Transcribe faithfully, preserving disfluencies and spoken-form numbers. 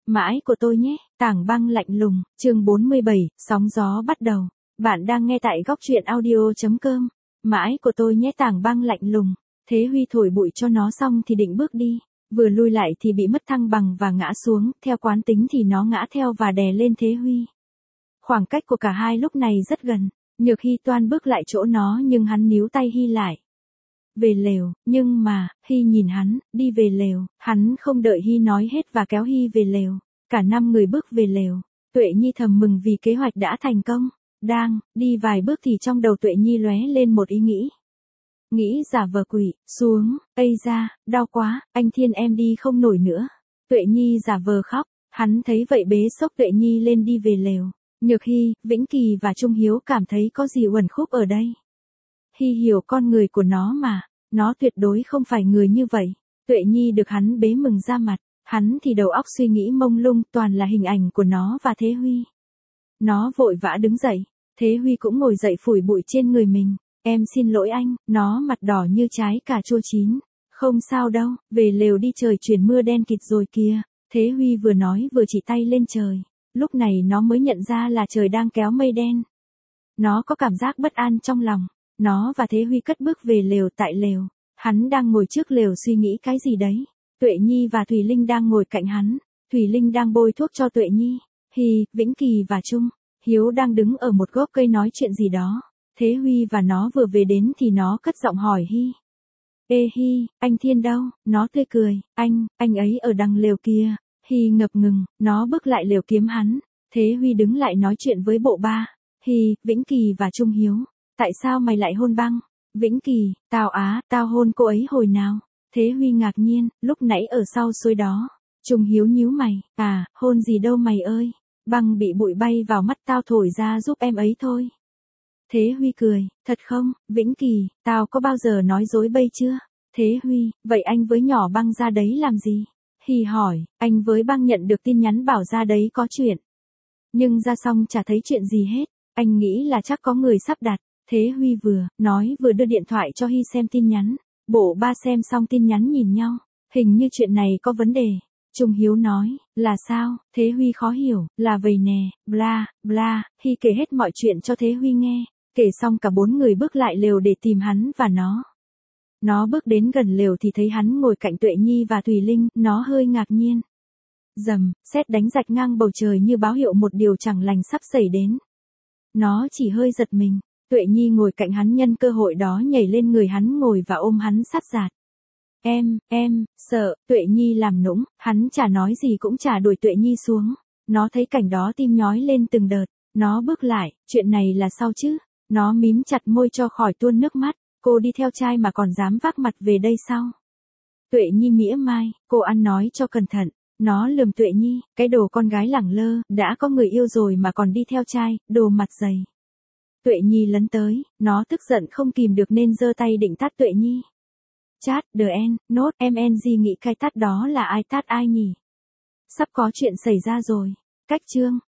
Mãi của tôi nhé, Tảng Băng lạnh lùng, chương bốn mươi bảy, sóng gió bắt đầu. Bạn đang nghe tại góc truyện audio.com. Mãi của tôi nhé, Tảng Băng lạnh lùng. Thế Huy thổi bụi cho nó xong thì định bước đi. Vừa lui lại thì bị mất thăng bằng và ngã xuống, theo quán tính thì nó ngã theo và đè lên Thế Huy. Khoảng cách của cả hai lúc này rất gần, Nhược Hy toan bước lại chỗ nó nhưng hắn níu tay Hy lại. Về lều, nhưng mà, Hy nhìn hắn, đi về lều, hắn không đợi Hy nói hết và kéo Hy về lều. Cả năm người bước về lều, Tuệ Nhi thầm mừng vì kế hoạch đã thành công. Đang, đi vài bước thì trong đầu Tuệ Nhi lóe lên một ý nghĩ. Nghĩ giả vờ quỷ, xuống, ây da, đau quá, anh Thiên em đi không nổi nữa. Tuệ Nhi giả vờ khóc, hắn thấy vậy bế xốc Tuệ Nhi lên đi về lều. Nhược Hy, Vĩnh Kỳ và Trung Hiếu cảm thấy có gì uẩn khúc ở đây. Hy hiểu con người của nó mà, nó tuyệt đối không phải người như vậy. Tuệ Nhi được hắn bế mừng ra mặt, hắn thì đầu óc suy nghĩ mông lung, toàn là hình ảnh của nó và Thế Huy. Nó vội vã đứng dậy, Thế Huy cũng ngồi dậy phủi bụi trên người mình. Em xin lỗi anh, nó mặt đỏ như trái cà chua chín. Không sao đâu, về lều đi, trời chuyển mưa đen kịt rồi kìa. Thế Huy vừa nói vừa chỉ tay lên trời. Lúc này nó mới nhận ra là trời đang kéo mây đen. Nó có cảm giác bất an trong lòng. Nó và Thế Huy cất bước về lều. Tại lều, hắn đang ngồi trước lều suy nghĩ cái gì đấy. Tuệ Nhi và Thùy Linh đang ngồi cạnh hắn. Thùy Linh đang bôi thuốc cho Tuệ Nhi. Hy, Vĩnh Kỳ và Trung Hiếu đang đứng ở một gốc cây nói chuyện gì đó. Thế Huy và nó vừa về đến thì nó cất giọng hỏi Hy. Ê Hy, anh Thiên đâu? Nó tươi cười. Anh, anh ấy ở đằng lều kia. Hy ngập ngừng, nó bước lại lều kiếm hắn. Thế Huy đứng lại nói chuyện với bộ ba. Hy, Vĩnh Kỳ và Trung Hiếu. Tại sao mày lại hôn Băng? Vĩnh Kỳ, tao á, tao hôn cô ấy hồi nào? Thế Huy ngạc nhiên, lúc nãy ở sau suối đó. Trung Hiếu nhíu mày, à, hôn gì đâu mày ơi. Băng bị bụi bay vào mắt tao thổi ra giúp em ấy thôi. Thế Huy cười, thật không, Vĩnh Kỳ, tao có bao giờ nói dối bây chưa? Thế Huy, vậy anh với nhỏ Băng ra đấy làm gì? Hy hỏi, anh với Băng nhận được tin nhắn bảo ra đấy có chuyện. Nhưng ra xong chả thấy chuyện gì hết, anh nghĩ là chắc có người sắp đặt. Thế Huy vừa nói vừa đưa điện thoại cho Hy xem tin nhắn. Bộ ba xem xong tin nhắn nhìn nhau, hình như chuyện này có vấn đề. Trung Hiếu nói, là sao? Thế Huy khó hiểu, là vậy nè, bla, bla. Hy kể hết mọi chuyện cho Thế Huy nghe. Kể xong cả bốn người bước lại lều để tìm hắn và nó. Nó bước đến gần lều thì thấy hắn ngồi cạnh Tuệ Nhi và Thùy Linh, nó hơi ngạc nhiên. Rầm, sét đánh rạch ngang bầu trời như báo hiệu một điều chẳng lành sắp xảy đến. Nó chỉ hơi giật mình. Tuệ Nhi ngồi cạnh hắn nhân cơ hội đó nhảy lên người hắn ngồi và ôm hắn sát giạt. Em, em, sợ, Tuệ Nhi làm nũng, hắn chả nói gì cũng chả đuổi Tuệ Nhi xuống. Nó thấy cảnh đó tim nhói lên từng đợt, nó bước lại, chuyện này là sao chứ? Nó mím chặt môi cho khỏi tuôn nước mắt, cô đi theo trai mà còn dám vác mặt về đây sao? Tuệ Nhi mỉa mai, cô ăn nói cho cẩn thận. Nó lườm Tuệ Nhi, cái đồ con gái lẳng lơ, đã có người yêu rồi mà còn đi theo trai, đồ mặt dày. Tuệ Nhi lấn tới, nó tức giận không kìm được nên giơ tay định tát Tuệ Nhi. Chat, the end, nốt, em en gì nghĩ cái tát đó là ai tát ai nhỉ? Sắp có chuyện xảy ra rồi. Cách chương.